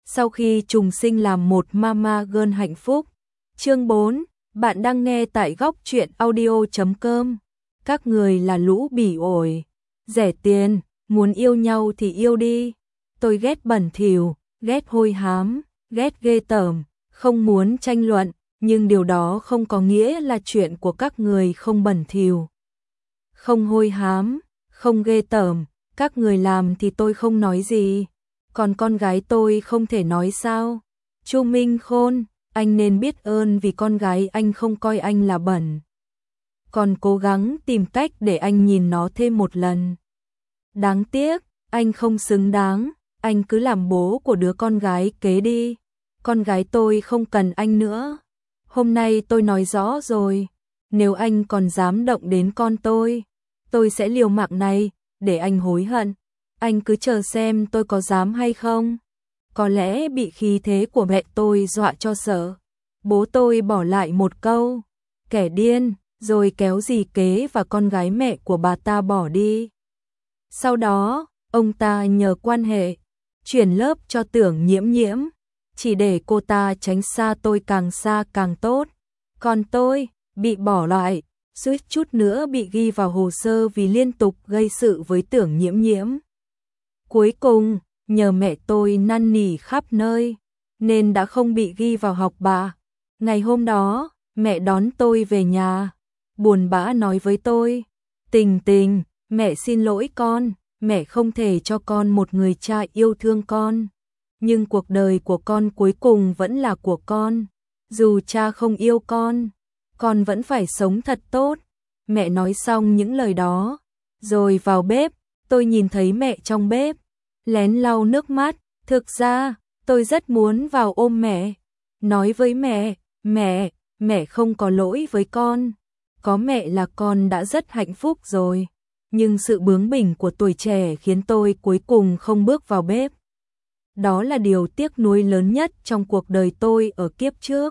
Sau khi trùng sinh làm một mama girl hạnh phúc. Chương 4, bạn đang nghe tại góc truyện audio.com. Các người là lũ bỉ ổi, rẻ tiền, muốn yêu nhau thì yêu đi. Tôi ghét bẩn thỉu, ghét hôi hám, ghét ghê tởm, không muốn tranh luận, nhưng điều đó không có nghĩa là chuyện của các người không bẩn thỉu, không hôi hám, không ghê tởm, các người làm thì tôi không nói gì. Còn con gái tôi không thể nói sao? Chu Minh Khôn, anh nên biết ơn vì con gái anh không coi anh là bẩn, còn cố gắng tìm cách để anh nhìn nó thêm một lần. Đáng tiếc, anh không xứng đáng, anh cứ làm bố của đứa con gái kế đi. Con gái tôi không cần anh nữa. Hôm nay tôi nói rõ rồi, nếu anh còn dám động đến con tôi sẽ liều mạng này, để anh hối hận. Anh cứ chờ xem tôi có dám hay không. Có lẽ bị khí thế của mẹ tôi dọa cho sợ. Bố tôi bỏ lại một câu, kẻ điên, rồi kéo dì kế và con gái mẹ của bà ta bỏ đi. Sau đó, ông ta nhờ quan hệ, chuyển lớp cho Tưởng Nhiễm Nhiễm, chỉ để cô ta tránh xa tôi càng xa càng tốt. Còn tôi, bị bỏ lại, suýt chút nữa bị ghi vào hồ sơ vì liên tục gây sự với Tưởng Nhiễm Nhiễm. Cuối cùng, nhờ mẹ tôi năn nỉ khắp nơi, nên đã không bị ghi vào học bạ. Ngày hôm đó, mẹ đón tôi về nhà, buồn bã nói với tôi, Tình Tình, mẹ xin lỗi con, mẹ không thể cho con một người cha yêu thương con. Nhưng cuộc đời của con cuối cùng vẫn là của con, dù cha không yêu con vẫn phải sống thật tốt. Mẹ nói xong những lời đó, rồi vào bếp, tôi nhìn thấy mẹ trong bếp, lén lau nước mắt. Thực ra, tôi rất muốn vào ôm mẹ, nói với mẹ không có lỗi với con, có mẹ là con đã rất hạnh phúc rồi. Nhưng sự bướng bỉnh của tuổi trẻ khiến tôi cuối cùng không bước vào bếp. Đó là điều tiếc nuối lớn nhất trong cuộc đời tôi ở kiếp trước.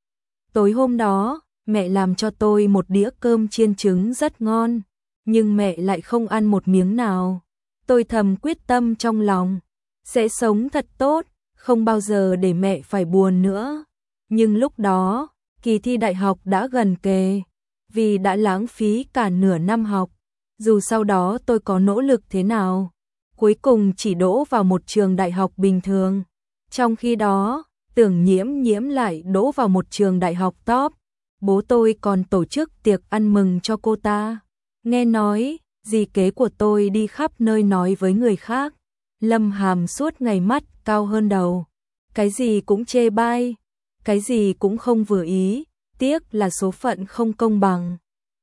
Tối hôm đó, mẹ làm cho tôi một đĩa cơm chiên trứng rất ngon, nhưng mẹ lại không ăn một miếng nào. Tôi thầm quyết tâm trong lòng, sẽ sống thật tốt, không bao giờ để mẹ phải buồn nữa. Nhưng lúc đó, kỳ thi đại học đã gần kề, vì đã lãng phí cả nửa năm học. Dù sau đó tôi có nỗ lực thế nào, cuối cùng chỉ đỗ vào một trường đại học bình thường. Trong khi đó, Tưởng Nhiễm Nhiễm lại đỗ vào một trường đại học top. Bố tôi còn tổ chức tiệc ăn mừng cho cô ta. Nghe nói, dì kế của tôi đi khắp nơi nói với người khác. Lâm Hàm suốt ngày mắt cao hơn đầu. Cái gì cũng chê bai, cái gì cũng không vừa ý, tiếc là số phận không công bằng.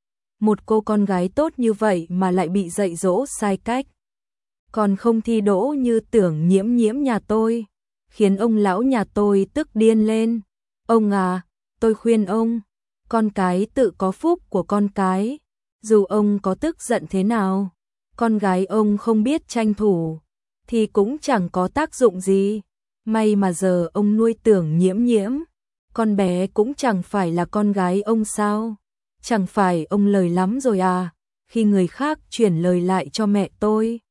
Một cô con gái tốt như vậy mà lại bị dạy dỗ sai cách. Còn không thi đỗ như Tưởng Nhiễm Nhiễm nhà tôi, khiến ông lão nhà tôi tức điên lên. Ông à, tôi khuyên ông, con cái tự có phúc của con cái, dù ông có tức giận thế nào, con gái ông không biết tranh thủ, thì cũng chẳng có tác dụng gì. May mà giờ ông nuôi Tưởng Nhiễm Nhiễm, con bé cũng chẳng phải là con gái ông sao. Chẳng phải ông lời lắm rồi à, khi người khác chuyển lời lại cho mẹ tôi.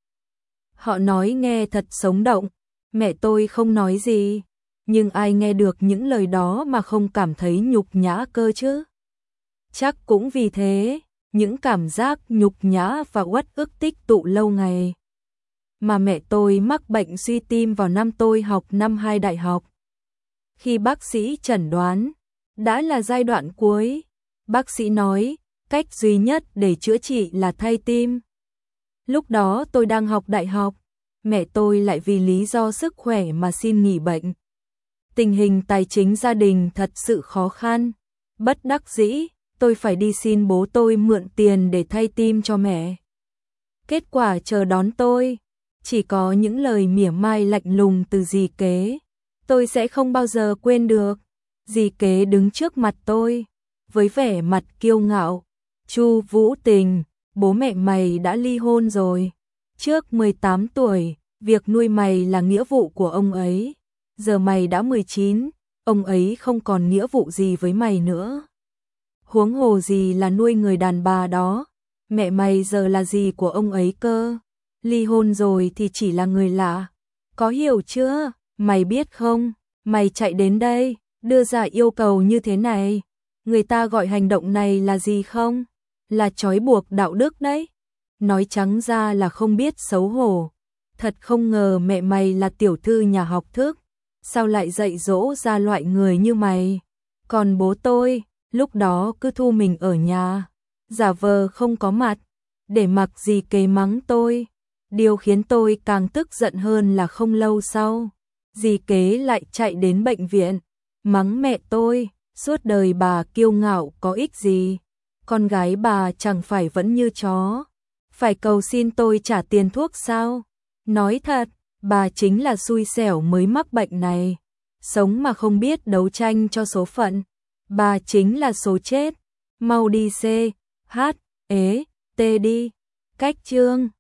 Họ nói nghe thật sống động, mẹ tôi không nói gì, nhưng ai nghe được những lời đó mà không cảm thấy nhục nhã cơ chứ? Chắc cũng vì thế, những cảm giác nhục nhã và uất ức tích tụ lâu ngày. Mà mẹ tôi mắc bệnh suy tim vào năm tôi học năm 2 đại học. Khi bác sĩ chẩn đoán, đã là giai đoạn cuối. Bác sĩ nói, cách duy nhất để chữa trị là thay tim. Lúc đó tôi đang học đại học, mẹ tôi lại vì lý do sức khỏe mà xin nghỉ bệnh. Tình hình tài chính gia đình thật sự khó khăn. Bất đắc dĩ, tôi phải đi xin bố tôi mượn tiền để thay tim cho mẹ. Kết quả chờ đón tôi, chỉ có những lời mỉa mai lạnh lùng từ dì kế. Tôi sẽ không bao giờ quên được. Dì kế đứng trước mặt tôi, với vẻ mặt kiêu ngạo, Chu Vũ Tình, bố mẹ mày đã ly hôn rồi. Trước 18 tuổi, việc nuôi mày là nghĩa vụ của ông ấy. Giờ mày đã 19, ông ấy không còn nghĩa vụ gì với mày nữa. Huống hồ gì là nuôi người đàn bà đó, mẹ mày giờ là gì của ông ấy cơ. Ly hôn rồi thì chỉ là người lạ, có hiểu chưa? Mày biết không, mày chạy đến đây, đưa ra yêu cầu như thế này, người ta gọi hành động này là gì không? Là trói buộc đạo đức đấy. Nói trắng ra là không biết xấu hổ. Thật không ngờ mẹ mày là tiểu thư nhà học thức, sao lại dạy dỗ ra loại người như mày. Còn bố tôi, lúc đó cứ thu mình ở nhà, giả vờ không có mặt, để mặc dì kế mắng tôi. Điều khiến tôi càng tức giận hơn là không lâu sau, dì kế lại chạy đến bệnh viện, mắng mẹ tôi, suốt đời bà kiêu ngạo có ích gì, con gái bà chẳng phải vẫn như chó, phải cầu xin tôi trả tiền thuốc sao? Nói thật, bà chính là xui xẻo mới mắc bệnh này, sống mà không biết đấu tranh cho số phận, bà chính là số chết, mau đi C, H, ế, T đi, cách chương.